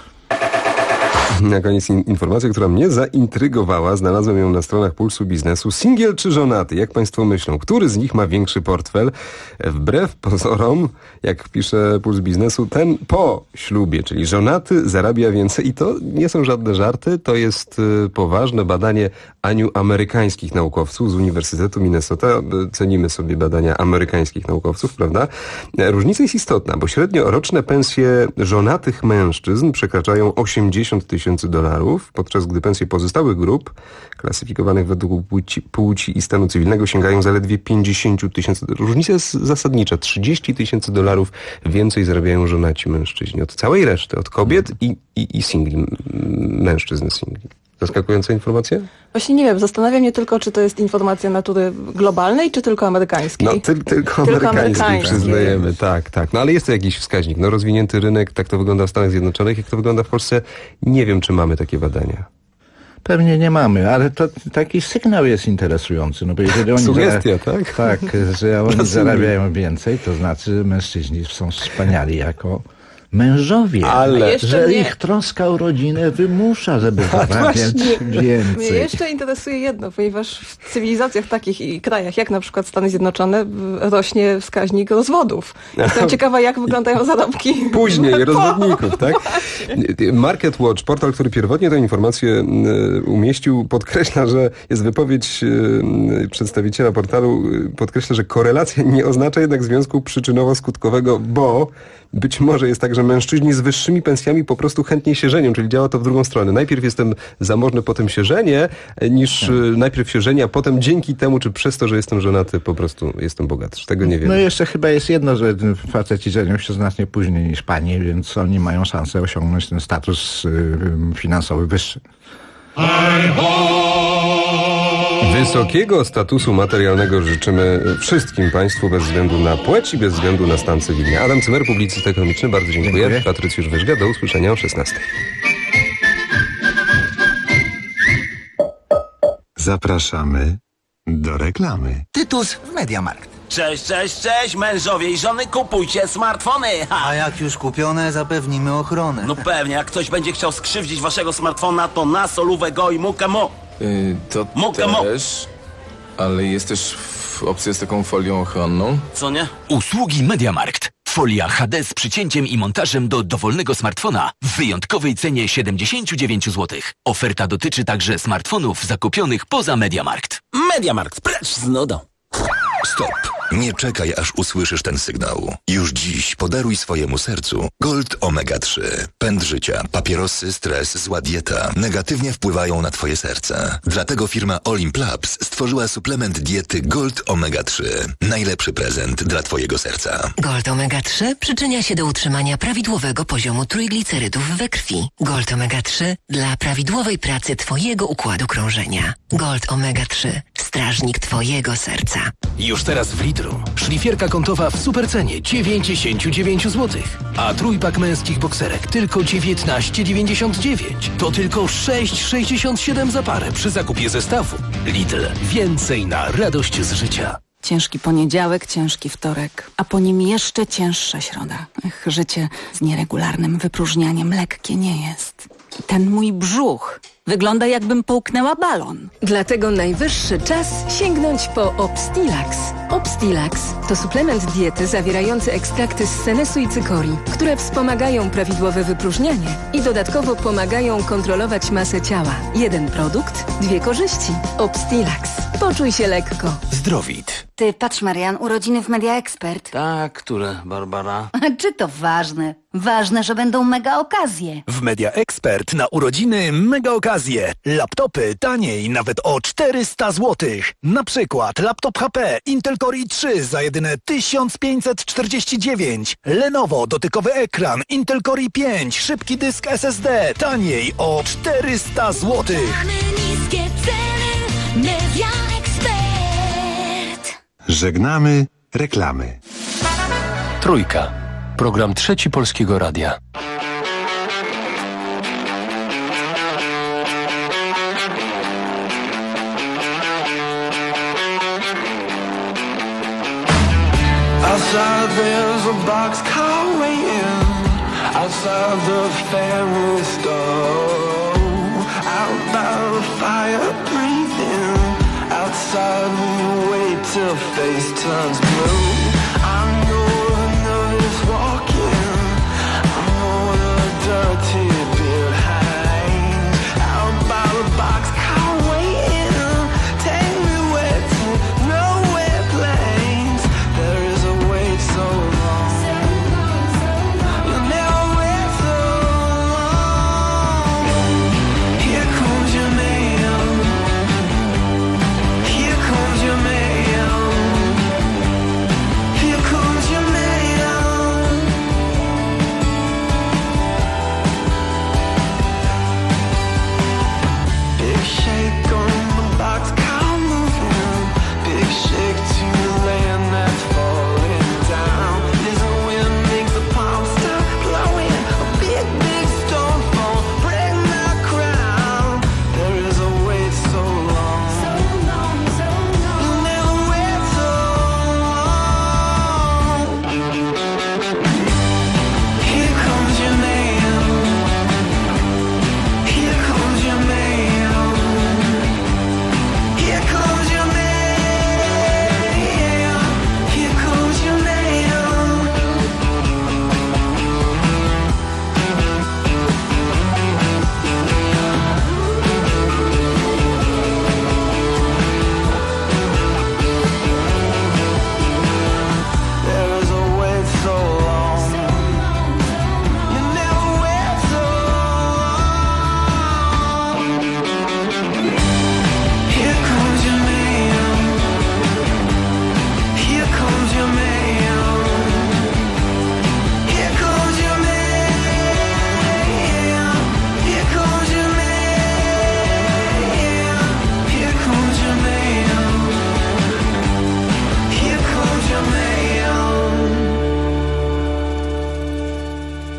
Speaker 28: Na koniec informacja, która mnie zaintrygowała. Znalazłem ją na stronach Pulsu Biznesu. Singiel czy żonaty? Jak państwo myślą? Który z nich ma większy portfel? Wbrew pozorom, jak pisze Puls Biznesu, ten po ślubie, czyli żonaty, zarabia więcej. I to nie są żadne żarty. To jest poważne badanie amerykańskich naukowców z Uniwersytetu Minnesota. Cenimy sobie badania amerykańskich naukowców, prawda? Różnica jest istotna, bo średnio roczne pensje żonatych mężczyzn przekraczają $80,000, podczas gdy pensje pozostałych grup, klasyfikowanych według płci i stanu cywilnego, sięgają zaledwie $50,000. Różnica jest zasadnicza. $30,000 więcej zarabiają żonaci mężczyźni od całej reszty, od kobiet i singli, mężczyzn singli. Zaskakująca informacja?
Speaker 22: Właśnie nie wiem, zastanawiam mnie tylko, czy to jest informacja natury globalnej, czy tylko amerykańskiej.
Speaker 28: No tylko amerykańskiej, przyznajemy, tak. No ale jest to jakiś wskaźnik. No rozwinięty rynek, tak to wygląda w Stanach Zjednoczonych. Jak to wygląda w Polsce? Nie wiem, czy mamy takie badania.
Speaker 29: Pewnie nie mamy, ale to taki sygnał jest interesujący. No bo jeżeli oni
Speaker 28: sugestia, tak?
Speaker 29: Tak, że oni zarabiają więcej, to znaczy mężczyźni są wspaniali jako mężowie,
Speaker 28: ale
Speaker 29: że ich troska o rodzinę wymusza, żeby zarabiać więcej.
Speaker 22: Mnie jeszcze interesuje jedno, ponieważ w cywilizacjach takich i krajach, jak na przykład Stany Zjednoczone, rośnie wskaźnik rozwodów. Jestem ciekawa, jak wyglądają zarobki.
Speaker 28: Później, rozwodników, tak? Market Watch, portal, który pierwotnie tę informację umieścił, podkreśla, że jest wypowiedź przedstawiciela portalu, podkreśla, że korelacja nie oznacza jednak związku przyczynowo-skutkowego, bo być może jest tak, że mężczyźni z wyższymi pensjami po prostu chętniej się żenią, czyli działa to w drugą stronę. Najpierw jestem zamożny, potem się żenię, niż najpierw się żenię, a potem dzięki temu, czy przez to, że jestem żonaty, po prostu jestem bogatszy. Tego nie wiem.
Speaker 29: No jeszcze chyba jest jedno, że faceci żenią się znacznie później niż panie, więc oni mają szansę osiągnąć ten status finansowy wyższy.
Speaker 28: Wysokiego statusu materialnego życzymy wszystkim Państwu bez względu na płeć i bez względu na stan cywilny. Adam Cymer, publicysta ekonomiczny, bardzo dziękuję. Patrycjusz Wyżga, do usłyszenia o 16:00.
Speaker 3: Zapraszamy do reklamy.
Speaker 2: Tytus w MediaMarkt.
Speaker 9: Cześć, mężowie i żony, kupujcie smartfony!
Speaker 2: A jak już kupione, zapewnimy ochronę.
Speaker 9: No pewnie, jak ktoś będzie chciał skrzywdzić waszego smartfona, to na solówę go i mukę mo.
Speaker 4: To też, ale jest też opcja z taką folią ochronną.
Speaker 9: Co nie?
Speaker 23: Usługi MediaMarkt. Folia HD z przycięciem i montażem do dowolnego smartfona w wyjątkowej cenie 79 zł. Oferta dotyczy także smartfonów zakupionych poza MediaMarkt.
Speaker 9: MediaMarkt, precz z nudą.
Speaker 6: Stop! Nie czekaj, aż usłyszysz ten sygnał. Już dziś podaruj swojemu sercu Gold Omega 3. Pęd życia, papierosy, stres, zła dieta negatywnie wpływają na twoje serce. Dlatego firma Olimplabs stworzyła suplement diety Gold Omega 3. Najlepszy prezent dla twojego serca.
Speaker 19: Gold Omega 3 przyczynia się do utrzymania prawidłowego poziomu trójglicerydów we krwi. Gold Omega 3 dla prawidłowej pracy twojego układu krążenia. Gold Omega 3. Strażnik twojego serca.
Speaker 14: Już teraz w Lidlu. Szlifierka kątowa w supercenie 99 zł. A trójpak męskich bokserek tylko 19,99. To tylko 6,67 za parę przy zakupie zestawu. Lidl. Więcej na radość z życia.
Speaker 24: Ciężki poniedziałek, ciężki wtorek, a po nim jeszcze cięższa środa. Życie z nieregularnym wypróżnianiem lekkie nie jest. Ten mój brzuch wygląda, jakbym połknęła balon.
Speaker 12: Dlatego najwyższy czas sięgnąć po Obstilax. Obstilax to suplement diety zawierający ekstrakty z senesu i cykorii, które wspomagają prawidłowe wypróżnianie i dodatkowo pomagają kontrolować masę ciała. Jeden produkt, dwie korzyści. Obstilax. Poczuj się lekko.
Speaker 14: Zdrowit.
Speaker 13: Ty, patrz Marian, urodziny w Media Expert.
Speaker 9: Tak, które, Barbara?
Speaker 13: Czy to ważne? Ważne, że będą mega okazje.
Speaker 15: W Media Expert na urodziny mega okazje. Laptopy taniej nawet o 400 zł. Na przykład laptop HP Intel Core i3 za jedyne 1549. Lenovo dotykowy ekran Intel Core i5 szybki dysk SSD taniej o 400 zł.
Speaker 5: Mamy niskie ceny. Media Expert.
Speaker 3: Żegnamy reklamy.
Speaker 14: Trójka. Program Trzeci Polskiego Radia.
Speaker 16: Outside there's a boxcar waiting. Outside the family store. Out by the fire breathing. Outside we wait till face turns blue. I know another is walking. I know the dirty behind. Out by the boxcar waiting. Take me where to nowhere plains. There is a wait so long. You never wait so long. Here comes your mail. Here comes your mail.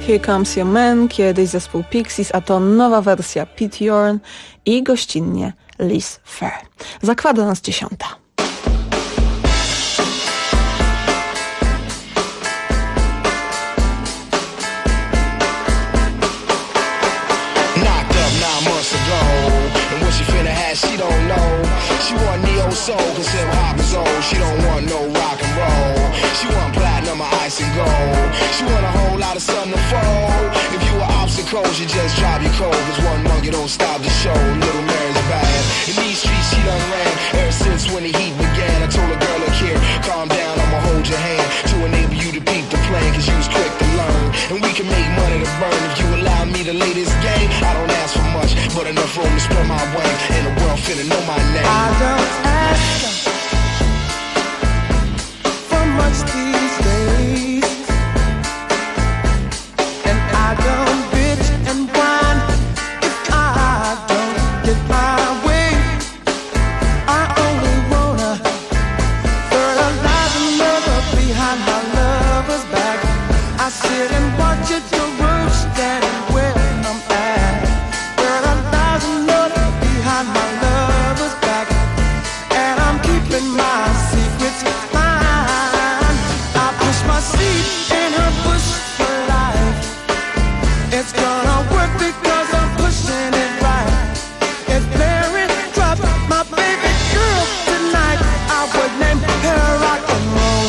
Speaker 22: Here Comes Your Man, kiedyś zespół Pixies, a to nowa wersja Pete Yorn i gościnnie Liz Phair. Za kwadrans 10.
Speaker 1: She don't know. She want neo soul, cause hip hop is old. She don't want no rock and roll. She want platinum or ice and gold. She want a whole lot of sun to fold. If you were obstacles, you just drop your cold. Cause one monkey don't stop the show. Little Mary's bad. In these streets she done ran ever since when the heat began. I told a girl, look here, calm down, I'ma hold your hand to enable you to peep the plan, cause you was quick to learn. And we can make money to burn if you allow me to lay this game. I don't ask for much, but enough room to spread my wing. And the world finna know my name.
Speaker 16: I don't ask for much these days, and I don't bitch and whine if I don't get my way. I only wanna fertilize another behind my lover's back. I sit and watch it to roof standing where I'm at. Fertilize another behind my lover's back, and I'm keeping my secrets fine. I push my seed in her bush for life. It's gonna work because I'm pushing it right. If Mary dropped my baby girl tonight, I would name her rock and roll.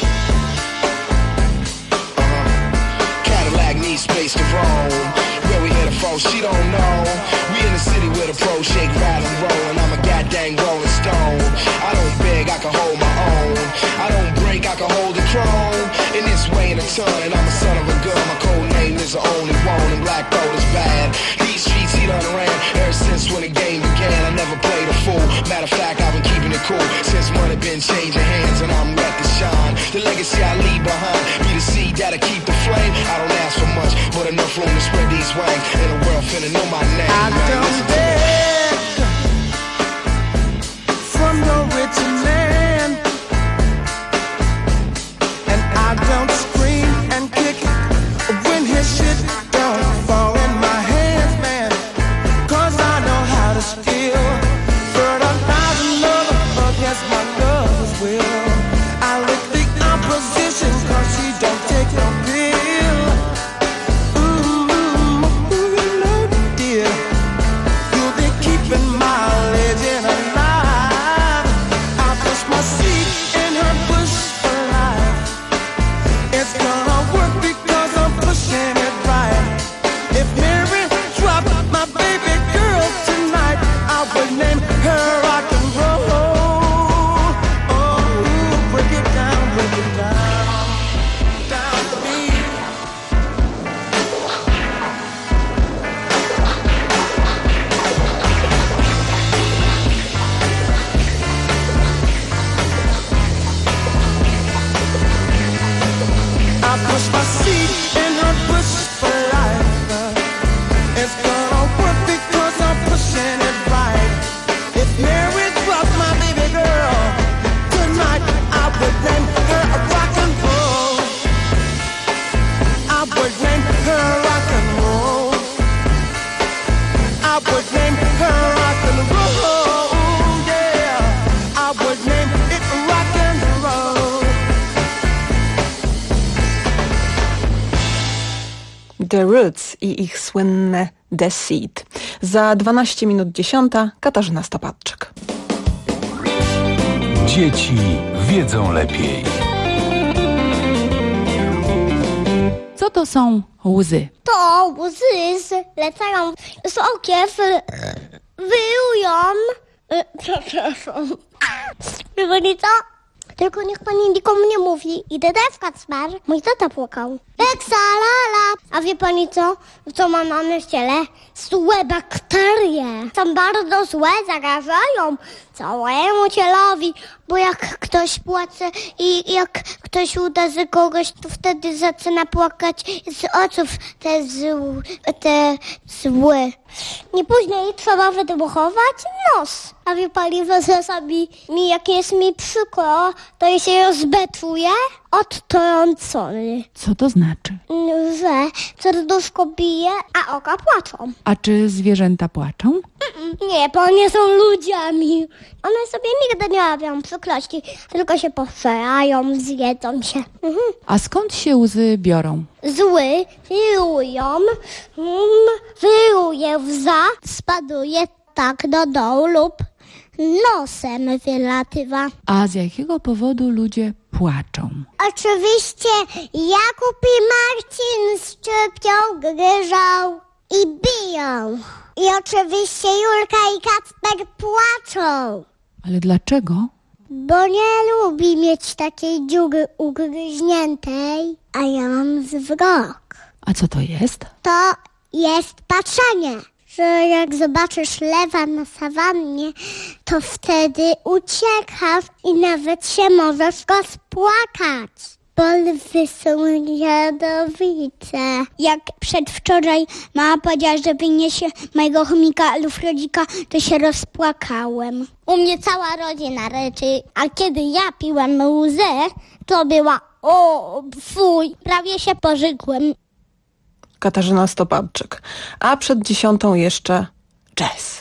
Speaker 1: Cadillac needs space to roam. Where we headed for, she don't know. We in the city with a pro shake, ride and roll, and I'm a goddamn rolling stone. I don't beg, I can hold my own. I don't break, I can hold the throne. In this way in a ton, and I'm a son of a gun. My code name is the only one, and black gold is bad. These streets he done ran ever since when the game began. I never played a fool. Matter of fact, I've been keeping it cool since money been changing hands, and I'm ready to shine. The legacy I leave behind be the seed that'll keep the flame. I don't ask for much, but enough room to spread these wings. And the world finna know my name.
Speaker 16: I don't beg from no rich man, and I don't scream and kick when his shit don't fall in my hands, man. Cause I know how to steal fertilize another against my lover's will. I lick the opposition cause she don't take no pill. Dear, you'll be keeping my legend alive. I push my seed in her bush for life. It's gonna work because I'm pushing it right. If Mary dropped my baby girl tonight, I would name her rock and roll. Oh, break it down, down to me. I push my seed in her bush for life. It's gonna work because I'm pushing it right. If Mary dropped my baby girl tonight, I would name her a rock and roll. I would name her rock and roll. I would name her rock and roll. Yeah, I would name it rock and roll.
Speaker 22: The Roots i ich słynne The Seed. Za 12 minut 10 Katarzyna Stopadczyk.
Speaker 7: Dzieci wiedzą lepiej.
Speaker 8: Co to są łzy?
Speaker 10: To łzy zlecają z okiew, wyrują. Przepraszam. Wie pani co? Tylko niech pani nikomu nie mówi. Idę w kacmar. Mój tata płakał. Eksalala. A wie pani co? Co mam na ciele? Złe bakterie. Są bardzo złe, zagrażają całemu cielowi. Bo jak ktoś płacze i jak ktoś uderzy kogoś, to wtedy zaczyna płakać z oczu te zły. Nie później trzeba wydmuchować nos. A wie pani, że czasami jak jest mi przykro, to się rozbeczuje odtrącony.
Speaker 8: Co to znaczy?
Speaker 10: Że serduszko bije, a oka płaczą.
Speaker 8: A czy zwierzęta płaczą?
Speaker 10: Nie, bo nie są ludziami. One sobie nigdy nie robią przykrości, tylko się poserają, zjedzą się.
Speaker 8: A skąd się łzy biorą?
Speaker 10: Zły wirują, wiruje łza, spaduje tak do dołu lub nosem wylatywa.
Speaker 8: A z jakiego powodu ludzie płaczą?
Speaker 10: Oczywiście Jakub i Marcin szczypią, gryżą i biją. I oczywiście Julka i Kacper płaczą.
Speaker 8: Ale dlaczego?
Speaker 10: Bo nie lubi mieć takiej dziury ugryźniętej, a ja mam wzrok.
Speaker 8: A co to jest?
Speaker 10: To jest patrzenie. Że jak zobaczysz lewa na sawannie, to wtedy uciekasz i nawet się możesz rozpłakać. Bo lwy są jadowite. Jak przedwczoraj mama powiedziała, że wyniesie mojego chomika lufrodzika, to się rozpłakałem. U mnie cała rodzina ryczy, a kiedy ja piłam łzę, to była fuj, prawie się pożygłem.
Speaker 22: Katarzyna Stoparczyk. A przed 10 jeszcze jazz.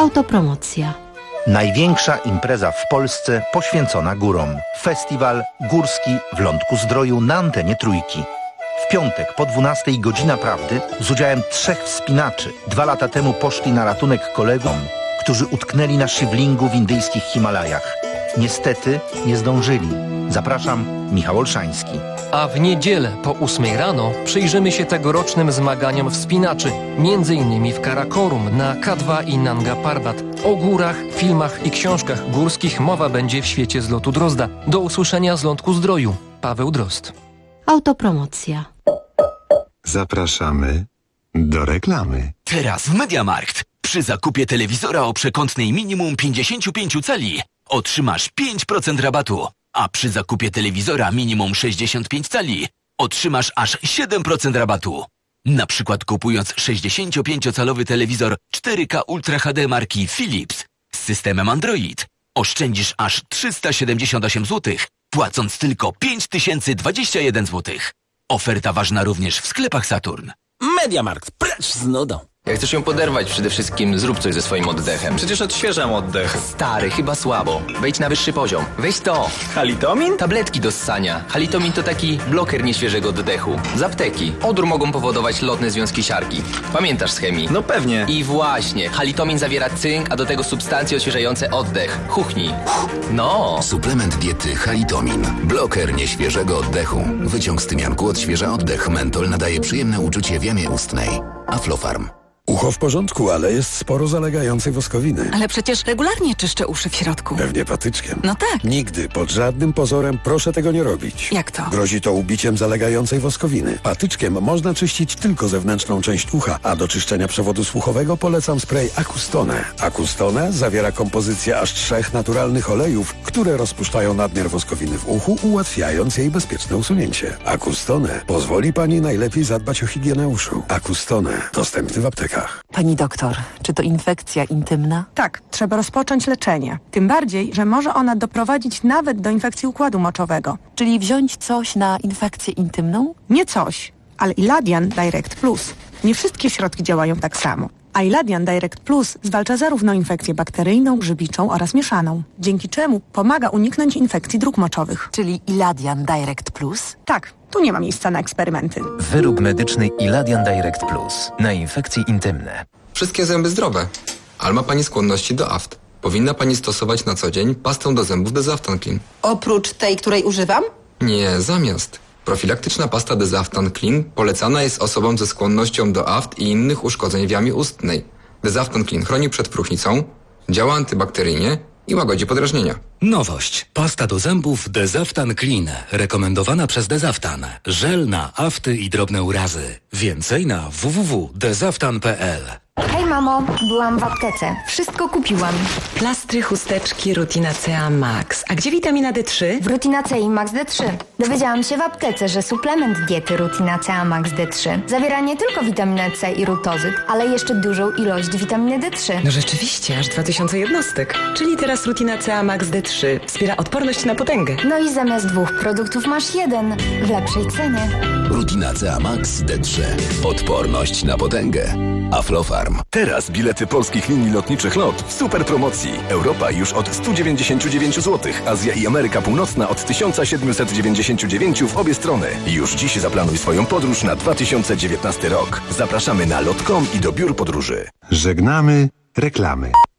Speaker 13: Autopromocja.
Speaker 11: Największa impreza w Polsce poświęcona górom. Festiwal Górski w Lądku-Zdroju na antenie Trójki. W piątek po 12:00 Godzina Prawdy z udziałem 3 wspinaczy. 2 lata temu poszli na ratunek kolegom, którzy utknęli na szywlingu w indyjskich Himalajach. Niestety nie zdążyli. Zapraszam, Michał Olszański.
Speaker 17: A w niedzielę po 8:00 rano przyjrzymy się tegorocznym zmaganiom wspinaczy, m.in. w Karakorum, na K2 i Nanga Parbat. O górach, filmach i książkach górskich mowa będzie w Świecie z lotu Drozda. Do usłyszenia z Lądku-Zdroju. Paweł Drozd.
Speaker 13: Autopromocja.
Speaker 3: Zapraszamy do reklamy.
Speaker 23: Teraz w MediaMarkt. Przy zakupie telewizora o przekątnej minimum 55 cali otrzymasz 5% rabatu, a przy zakupie telewizora minimum 65 cali otrzymasz aż 7% rabatu. Na przykład kupując 65-calowy telewizor 4K Ultra HD marki Philips z systemem Android oszczędzisz aż 378 zł, płacąc tylko 5021 zł. Oferta ważna również w sklepach Saturn.
Speaker 9: MediaMarkt, precz z nudą.
Speaker 18: Jak chcesz ją poderwać, przede wszystkim zrób coś ze swoim oddechem.
Speaker 20: Przecież odświeżam oddech.
Speaker 18: Stary, chyba słabo. Wejdź na wyższy poziom. Weź to.
Speaker 20: Halitomin?
Speaker 18: Tabletki do ssania. Halitomin to taki bloker nieświeżego oddechu. Z apteki. Odór mogą powodować lotne związki siarki. Pamiętasz z chemii?
Speaker 20: No pewnie.
Speaker 18: I właśnie. Halitomin zawiera cynk, a do tego substancje odświeżające oddech. Chuchnij. No.
Speaker 6: Suplement diety Halitomin. Bloker nieświeżego oddechu. Wyciąg z tymianku odświeża oddech. Mentol nadaje przyjemne uczucie w jamie ustnej. Aflofarm.
Speaker 21: Ucho w porządku, ale jest sporo zalegającej woskowiny.
Speaker 24: Ale przecież regularnie czyszczę uszy w środku.
Speaker 21: Pewnie patyczkiem.
Speaker 24: No tak.
Speaker 21: Nigdy, pod żadnym pozorem proszę tego nie robić.
Speaker 24: Jak to?
Speaker 21: Grozi to ubiciem zalegającej woskowiny. Patyczkiem można czyścić tylko zewnętrzną część ucha, a do czyszczenia przewodu słuchowego polecam spray Acustone. Acustone zawiera kompozycję aż 3 naturalnych olejów, które rozpuszczają nadmiar woskowiny w uchu, ułatwiając jej bezpieczne usunięcie. Acustone pozwoli Pani najlepiej zadbać o higienę uszu. Acustone. Dostępny w aptekach.
Speaker 24: Pani doktor, czy to infekcja intymna?
Speaker 25: Tak, trzeba rozpocząć leczenie. Tym bardziej, że może ona doprowadzić nawet do infekcji układu moczowego.
Speaker 24: Czyli wziąć coś na infekcję intymną?
Speaker 25: Nie coś, ale Iladian Direct Plus. Nie wszystkie środki działają tak samo. A Iladian Direct Plus zwalcza zarówno infekcję bakteryjną, grzybiczą oraz mieszaną, dzięki czemu pomaga uniknąć infekcji dróg moczowych.
Speaker 24: Czyli Iladian Direct Plus?
Speaker 25: Tak, tu nie ma miejsca na eksperymenty.
Speaker 26: Wyrób medyczny Iladian Direct Plus na infekcje intymne.
Speaker 4: Wszystkie zęby zdrowe, ale ma Pani skłonności do aft. Powinna Pani stosować na co dzień pastę do zębów Desaftan Clean.
Speaker 24: Oprócz tej, której używam?
Speaker 4: Nie, zamiast. Profilaktyczna pasta Desaftan Clean polecana jest osobom ze skłonnością do aft i innych uszkodzeń w jamie ustnej. Desaftan Clean chroni przed próchnicą, działa antybakteryjnie i łagodzi podrażnienia.
Speaker 14: Nowość. Pasta do zębów Desaftan Clean. Rekomendowana przez Desaftan. Żel na afty i drobne urazy. Więcej na www.desaftan.pl.
Speaker 27: Hej mamo, byłam w aptece. Wszystko kupiłam.
Speaker 29: Plastry, chusteczki, Rutinacea Max. A gdzie witamina D3?
Speaker 27: W Rutinacei Max D3. Dowiedziałam się w aptece, że suplement diety Rutinacea Max D3 zawiera nie tylko witaminę C i rutozyt, ale jeszcze dużą ilość witaminy D3.
Speaker 29: No rzeczywiście, aż 2000 jednostek. Czyli teraz Rutinacea Max D3 wspiera odporność na potęgę.
Speaker 27: No i zamiast 2 produktów masz 1 w lepszej cenie.
Speaker 6: Rutinacea Max D3. Odporność na potęgę. Aflofarm.
Speaker 30: Teraz bilety polskich linii lotniczych LOT w super promocji. Europa już od 199 zł, Azja i Ameryka Północna od 1799 w obie strony. Już dziś zaplanuj swoją podróż na 2019 rok. Zapraszamy na lot.com i do biur podróży.
Speaker 3: Żegnamy reklamy.